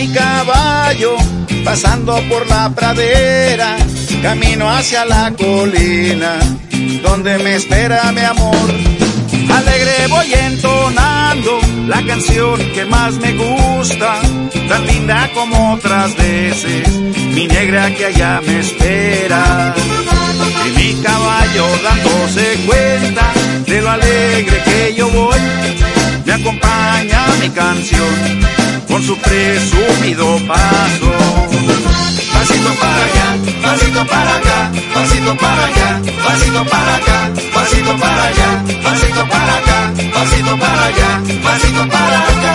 mi caballo, pasando por la pradera, camino hacia la colina, donde me espera mi amor. Alegre voy entonando la canción que más me gusta, tan linda como otras veces, mi negra que allá me espera. Y mi caballo dándose cuenta de lo alegre que yo voy, me acompaña mi canción con su presumido paso. Pasito para allá, pasito para acá, pasito para allá, pasito para acá, pasito para allá, pasito para acá, pasito para allá, pasito para acá.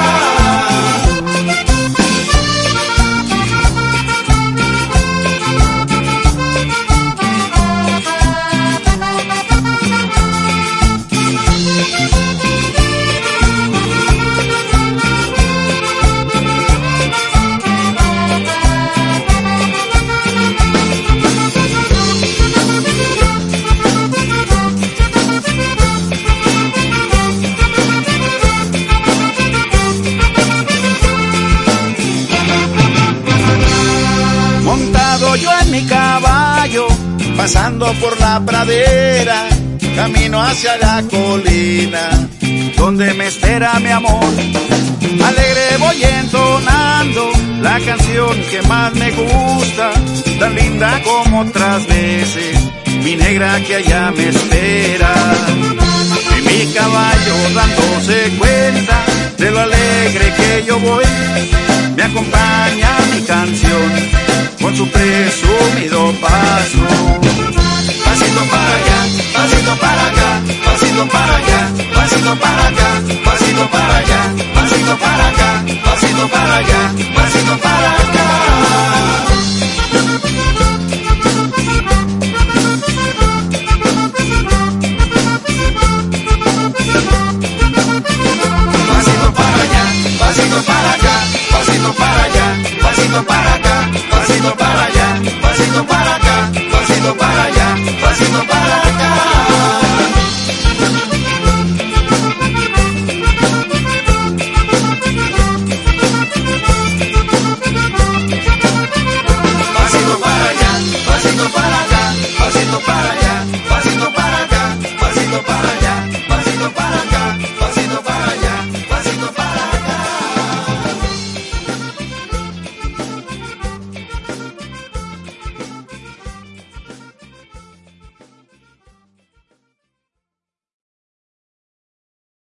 Yo en mi caballo, pasando por la pradera, camino hacia la colina, donde me espera mi amor. Alegre voy entonando la canción que más me gusta, tan linda como otras veces, mi negra que allá me espera. Y mi caballo dándose cuenta de lo alegre que yo voy, me acompaña mi canción con su presumido paso. Pasito para allá, pasito para acá, pasito para allá, pasito para acá, pasito para allá, pasito para acá, pasito para allá, pasito para acá.